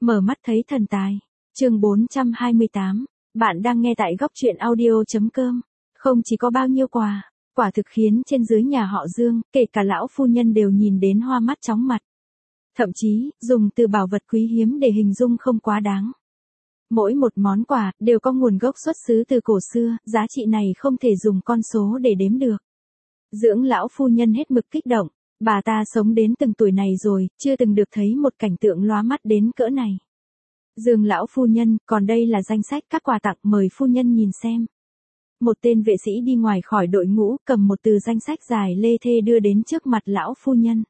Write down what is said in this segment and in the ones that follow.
Mở mắt thấy thần tài. Chương 428. Bạn đang nghe tại góc truyện audio.com. Không chỉ có bao nhiêu quà, quả thực khiến trên dưới nhà họ Dương, kể cả lão phu nhân đều nhìn đến hoa mắt chóng mặt. Thậm chí, dùng từ bảo vật quý hiếm để hình dung không quá đáng. Mỗi một món quà đều có nguồn gốc xuất xứ từ cổ xưa, giá trị này không thể dùng con số để đếm được. Dưỡng lão phu nhân hết mực kích động, bà ta sống đến từng tuổi này rồi, chưa từng được thấy một cảnh tượng lóa mắt đến cỡ này. Dương lão phu nhân, còn đây là danh sách các quà tặng, mời phu nhân nhìn xem. Một tên vệ sĩ đi ngoài khỏi đội ngũ, cầm một từ danh sách dài lê thê đưa đến trước mặt lão phu nhân.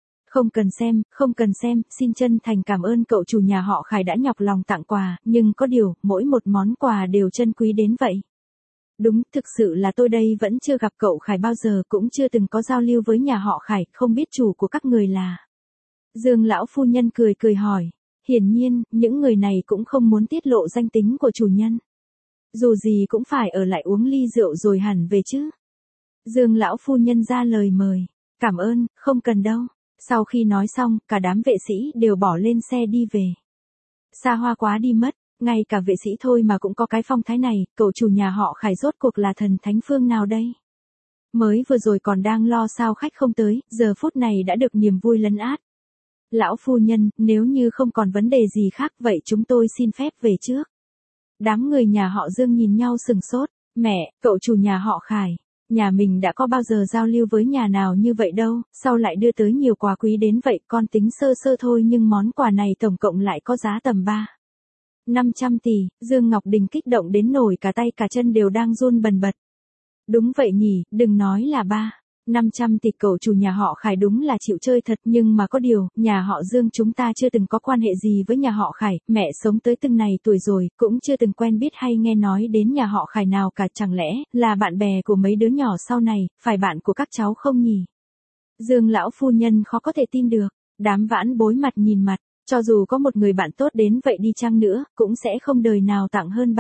Không cần xem, xin chân thành cảm ơn cậu chủ nhà họ Khải đã nhọc lòng tặng quà, nhưng có điều, mỗi một món quà đều chân quý đến vậy. Đúng, thực sự là tôi đây vẫn chưa gặp cậu Khải bao giờ, cũng chưa từng có giao lưu với nhà họ Khải, không biết chủ của các người là. Dương lão phu nhân cười hỏi. Hiển nhiên, những người này cũng không muốn tiết lộ danh tính của chủ nhân. Dù gì cũng phải ở lại uống ly rượu rồi hẳn về chứ. Dương lão phu nhân ra lời mời. Cảm ơn, không cần đâu. Sau khi nói xong, cả đám vệ sĩ đều bỏ lên xe đi về. Xa hoa quá đi mất, ngay cả vệ sĩ thôi mà cũng có cái phong thái này, cậu chủ nhà họ Khải rốt cuộc là thần thánh phương nào đây? Mới vừa rồi còn đang lo sao khách không tới, giờ phút này đã được niềm vui lấn át. Lão phu nhân, nếu như không còn vấn đề gì khác vậy chúng tôi xin phép về trước. Đám người nhà họ Dương nhìn nhau sừng sốt. Mẹ, cậu chủ nhà họ Khải, nhà mình đã có bao giờ giao lưu với nhà nào như vậy đâu, sao lại đưa tới nhiều quà quý đến vậy, con tính sơ sơ thôi nhưng món quà này tổng cộng lại có giá tầm 500 tỷ, Dương Ngọc Đình kích động đến nổi cả tay cả chân đều đang run bần bật. Đúng vậy nhỉ, đừng nói là 500 tỷ, cậu chủ nhà họ Khải đúng là chịu chơi thật, nhưng mà có điều, nhà họ Dương chúng ta chưa từng có quan hệ gì với nhà họ Khải, mẹ sống tới từng này tuổi rồi, cũng chưa từng quen biết hay nghe nói đến nhà họ Khải nào cả, chẳng lẽ là bạn bè của mấy đứa nhỏ sau này, phải bạn của các cháu không nhỉ? Dương lão phu nhân khó có thể tin được, đám vãn bối mặt nhìn mặt, cho dù có một người bạn tốt đến vậy đi chăng nữa, cũng sẽ không đời nào tặng hơn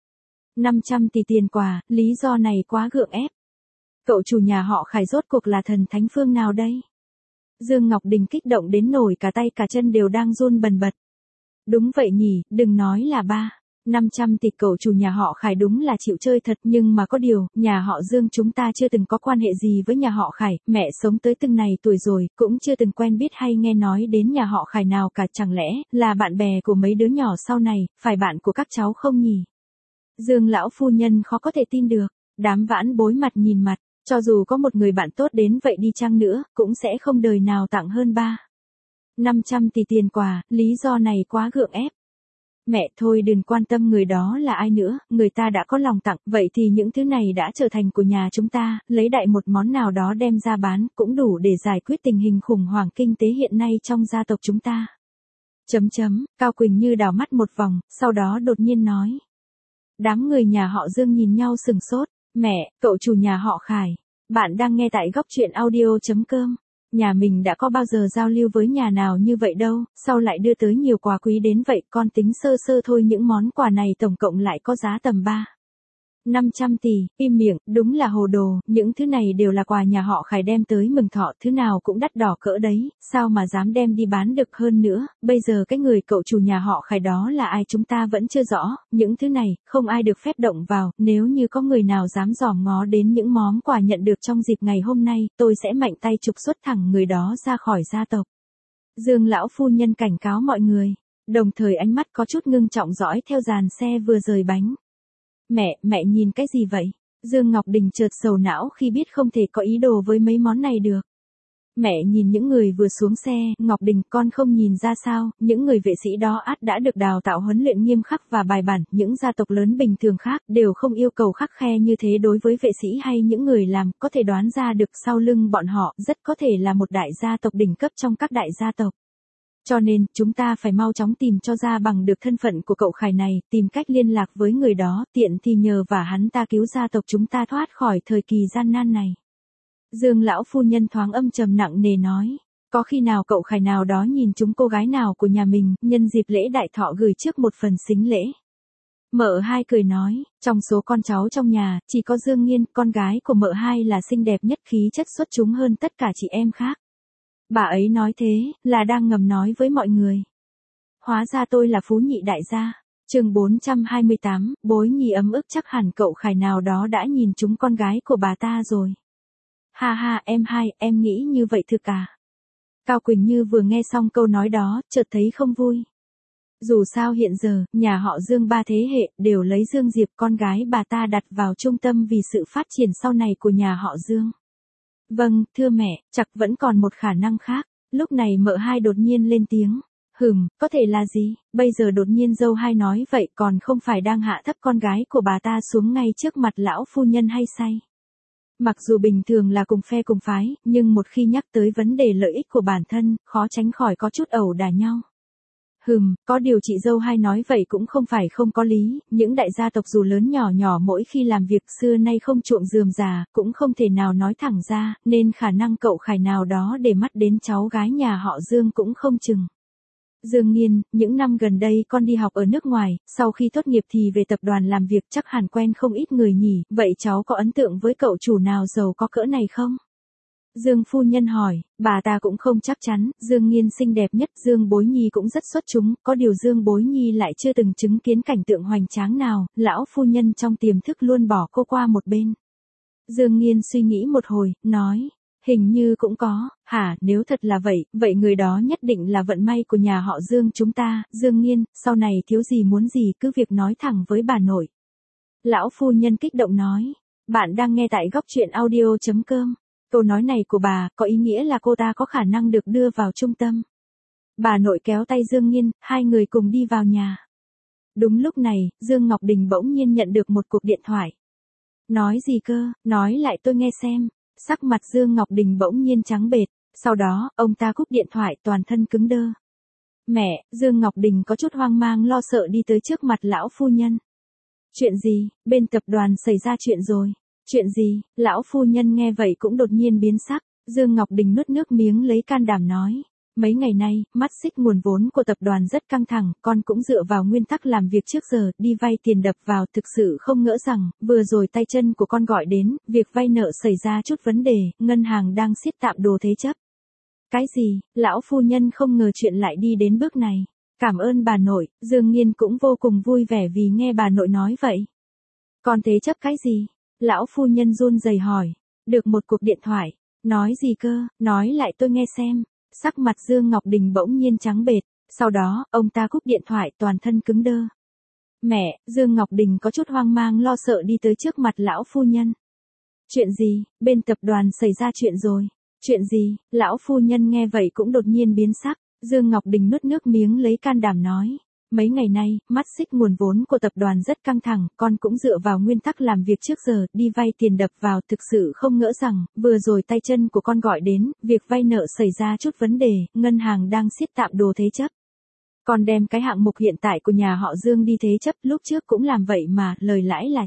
500 tỷ tiền quà, lý do này quá gượng ép. Cậu chủ nhà họ Khải rốt cuộc là thần thánh phương nào đây? Dương Ngọc Đình kích động đến nổi cả tay cả chân đều đang run bần bật. Đúng vậy nhỉ, đừng nói là 500 tỷ, cậu chủ nhà họ Khải đúng là chịu chơi thật, nhưng mà có điều, nhà họ Dương chúng ta chưa từng có quan hệ gì với nhà họ Khải, mẹ sống tới từng này tuổi rồi, cũng chưa từng quen biết hay nghe nói đến nhà họ Khải nào cả, chẳng lẽ là bạn bè của mấy đứa nhỏ sau này, phải bạn của các cháu không nhỉ? Dương lão phu nhân khó có thể tin được, đám vãn bối mặt nhìn mặt. Cho dù có một người bạn tốt đến vậy đi chăng nữa, cũng sẽ không đời nào tặng hơn 500 tỷ tiền quà, lý do này quá gượng ép. Mẹ thôi đừng quan tâm người đó là ai nữa, người ta đã có lòng tặng, vậy thì những thứ này đã trở thành của nhà chúng ta, lấy đại một món nào đó đem ra bán, cũng đủ để giải quyết tình hình khủng hoảng kinh tế hiện nay trong gia tộc chúng ta. Cao Quỳnh Như đảo mắt một vòng, sau đó đột nhiên nói. Đám người nhà họ Dương nhìn nhau sừng sốt. Mẹ, cậu chủ nhà họ Khải, bạn đang nghe tại góc truyện audio.com. Nhà mình đã có bao giờ giao lưu với nhà nào như vậy đâu, sao lại đưa tới nhiều quà quý đến vậy, con tính sơ sơ thôi những món quà này tổng cộng lại có giá tầm 500 tỷ, im miệng, đúng là hồ đồ, những thứ này đều là quà nhà họ Khải đem tới mừng thọ, thứ nào cũng đắt đỏ cỡ đấy, sao mà dám đem đi bán được hơn nữa, bây giờ cái người cậu chủ nhà họ Khải đó là ai chúng ta vẫn chưa rõ, những thứ này, không ai được phép động vào, nếu như có người nào dám dòm ngó đến những món quà nhận được trong dịp ngày hôm nay, tôi sẽ mạnh tay trục xuất thẳng người đó ra khỏi gia tộc. Dương lão phu nhân cảnh cáo mọi người, đồng thời ánh mắt có chút ngưng trọng dõi theo dàn xe vừa rời bánh. Mẹ nhìn cái gì vậy? Dương Ngọc Đình chợt sầu não khi biết không thể có ý đồ với mấy món này được. Mẹ nhìn những người vừa xuống xe, Ngọc Đình, con không nhìn ra sao, những người vệ sĩ đó ắt đã được đào tạo huấn luyện nghiêm khắc và bài bản, những gia tộc lớn bình thường khác đều không yêu cầu khắt khe như thế đối với vệ sĩ hay những người làm, có thể đoán ra được sau lưng bọn họ rất có thể là một đại gia tộc đỉnh cấp trong các đại gia tộc. Cho nên, chúng ta phải mau chóng tìm cho ra bằng được thân phận của cậu Khải này, tìm cách liên lạc với người đó, tiện thì nhờ và hắn ta cứu gia tộc chúng ta thoát khỏi thời kỳ gian nan này. Dương lão phu nhân thoáng âm trầm nặng nề nói, có khi nào cậu Khải nào đó nhìn chúng cô gái nào của nhà mình, nhân dịp lễ đại thọ gửi trước một phần sính lễ. Mợ hai cười nói, trong số con cháu trong nhà, chỉ có Dương Nghiên, con gái của mợ hai là xinh đẹp nhất, khí chất xuất chúng hơn tất cả chị em khác. Bà ấy nói thế, là đang ngầm nói với mọi người. hóa ra tôi là Phú Nhị đại gia. Chương 428, Bối Nhi ấm ức chắc hẳn cậu Khải nào đó đã nhìn trúng con gái của bà ta rồi. Ha ha, em hai, em nghĩ như vậy thực à? Cao Quỳnh Như vừa nghe xong câu nói đó, chợt thấy không vui. Dù sao hiện giờ, nhà họ Dương ba thế hệ, đều lấy Dương Diệp con gái bà ta đặt vào trung tâm vì sự phát triển sau này của nhà họ Dương. Vâng, thưa mẹ, chắc vẫn còn một khả năng khác. Lúc này mợ hai đột nhiên lên tiếng. Có thể là gì? Bây giờ đột nhiên dâu hai nói vậy còn không phải đang hạ thấp con gái của bà ta xuống ngay trước mặt lão phu nhân hay say? Mặc dù bình thường là cùng phe cùng phái, nhưng một khi nhắc tới vấn đề lợi ích của bản thân, khó tránh khỏi có chút ẩu đả nhau. Có điều chị dâu hai nói vậy cũng không phải không có lý, những đại gia tộc dù lớn nhỏ nhỏ mỗi khi làm việc xưa nay không chuộng rườm rà, cũng không thể nào nói thẳng ra, nên khả năng cậu Khải nào đó để mắt đến cháu gái nhà họ Dương cũng không chừng. Dương Nghiên, những năm gần đây con đi học ở nước ngoài, sau khi tốt nghiệp thì về tập đoàn làm việc chắc hẳn quen không ít người nhỉ, vậy cháu có ấn tượng với cậu chủ nào giàu có cỡ này không? Dương phu nhân hỏi, bà ta cũng không chắc chắn, Dương Nghiên xinh đẹp nhất, Dương Bối Nhi cũng rất xuất chúng, có điều Dương Bối Nhi lại chưa từng chứng kiến cảnh tượng hoành tráng nào, lão phu nhân trong tiềm thức luôn bỏ cô qua một bên. Dương Nghiên suy nghĩ một hồi, nói, hình như cũng có, hả, nếu thật là vậy, vậy người đó nhất định là vận may của nhà họ Dương chúng ta, Dương Nghiên, sau này thiếu gì muốn gì cứ việc nói thẳng với bà nội. Lão phu nhân kích động nói, bạn đang nghe tại góc truyện audio.com. Câu nói này của bà có ý nghĩa là cô ta có khả năng được đưa vào trung tâm. Bà nội kéo tay Dương Nghiên, hai người cùng đi vào nhà. Đúng lúc này, Dương Ngọc Đình bỗng nhiên nhận được một cuộc điện thoại. Nói gì cơ, nói lại tôi nghe xem. Sắc mặt Dương Ngọc Đình bỗng nhiên trắng bệch, sau đó, ông ta cúp điện thoại toàn thân cứng đơ. Mẹ, Dương Ngọc Đình có chút hoang mang lo sợ đi tới trước mặt lão phu nhân. Chuyện gì, bên tập đoàn xảy ra chuyện rồi. Chuyện gì, lão phu nhân nghe vậy cũng đột nhiên biến sắc, Dương Ngọc Đình nuốt nước miếng lấy can đảm nói. Mấy ngày nay, mắt xích nguồn vốn của tập đoàn rất căng thẳng, con cũng dựa vào nguyên tắc làm việc trước giờ, đi vay tiền đập vào, thực sự không ngỡ rằng, vừa rồi tay chân của con gọi đến, việc vay nợ xảy ra chút vấn đề, ngân hàng đang siết tạm đồ thế chấp. Cái gì, lão phu nhân không ngờ chuyện lại đi đến bước này. Cảm ơn bà nội, Dương Nghiên cũng vô cùng vui vẻ vì nghe bà nội nói vậy. Con thế chấp cái gì? Lão phu nhân run rẩy hỏi. Được một cuộc điện thoại. Nói gì cơ, nói lại tôi nghe xem. Sắc mặt Dương Ngọc Đình bỗng nhiên trắng bệch, sau đó, ông ta cúp điện thoại toàn thân cứng đơ. Mẹ, Dương Ngọc Đình có chút hoang mang lo sợ đi tới trước mặt lão phu nhân. Chuyện gì, bên tập đoàn xảy ra chuyện rồi. Chuyện gì, lão phu nhân nghe vậy cũng đột nhiên biến sắc, Dương Ngọc Đình nuốt nước miếng lấy can đảm nói. Mấy ngày nay, mắt xích nguồn vốn của tập đoàn rất căng thẳng, con cũng dựa vào nguyên tắc làm việc trước giờ, đi vay tiền đập vào, thực sự không ngỡ rằng, vừa rồi tay chân của con gọi đến, việc vay nợ xảy ra chút vấn đề, ngân hàng đang siết tạm đồ thế chấp. Con đem cái hạng mục hiện tại của nhà họ Dương đi thế chấp, lúc trước cũng làm vậy mà, lời lãi là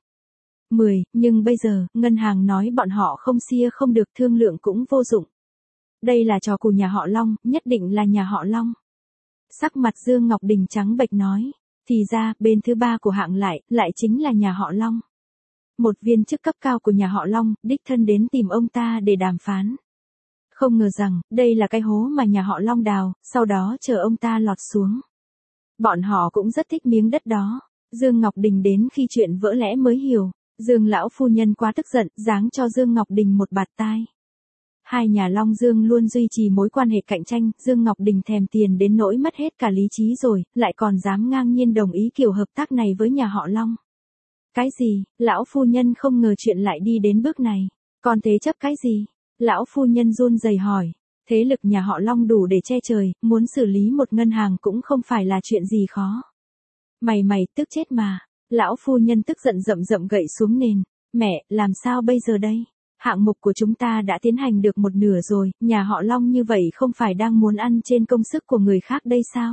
9, 10, nhưng bây giờ, ngân hàng nói bọn họ không xia không được, thương lượng cũng vô dụng. Đây là trò của nhà họ Long, nhất định là nhà họ Long. Sắc mặt Dương Ngọc Đình trắng bệch nói, thì ra, bên thứ ba của hạng lại chính là nhà họ Long. Một viên chức cấp cao của nhà họ Long, đích thân đến tìm ông ta để đàm phán. Không ngờ rằng, đây là cái hố mà nhà họ Long đào, sau đó chờ ông ta lọt xuống. Bọn họ cũng rất thích miếng đất đó. Dương Ngọc Đình đến khi chuyện vỡ lẽ mới hiểu, Dương lão phu nhân quá tức giận, giáng cho Dương Ngọc Đình một bạt tai. Hai nhà Long Dương luôn duy trì mối quan hệ cạnh tranh, Dương Ngọc Đình thèm tiền đến nỗi mất hết cả lý trí rồi, lại còn dám ngang nhiên đồng ý kiểu hợp tác này với nhà họ Long. Cái gì, lão phu nhân không ngờ chuyện lại đi đến bước này. Còn thế chấp cái gì? Lão phu nhân run rẩy hỏi. Thế lực nhà họ Long đủ để che trời, muốn xử lý một ngân hàng cũng không phải là chuyện gì khó. Mày tức chết mà. Lão phu nhân tức giận rậm gậy xuống nền. Mẹ, làm sao bây giờ đây? Hạng mục của chúng ta đã tiến hành được một nửa rồi, nhà họ Long như vậy không phải đang muốn ăn trên công sức của người khác đây sao?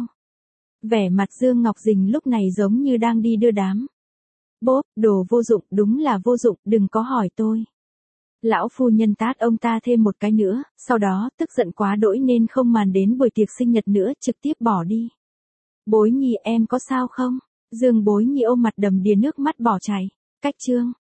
Vẻ mặt Dương Ngọc Dình lúc này giống như đang đi đưa đám. Bốp, đồ vô dụng, đúng là vô dụng, đừng có hỏi tôi. Lão phu nhân tát ông ta thêm một cái nữa, sau đó, tức giận quá đỗi nên không màn đến buổi tiệc sinh nhật nữa, trực tiếp bỏ đi. Bối Nhi em có sao không? Dương Bối Nhi ôm mặt đầm đìa nước mắt bỏ chảy. Cách chương.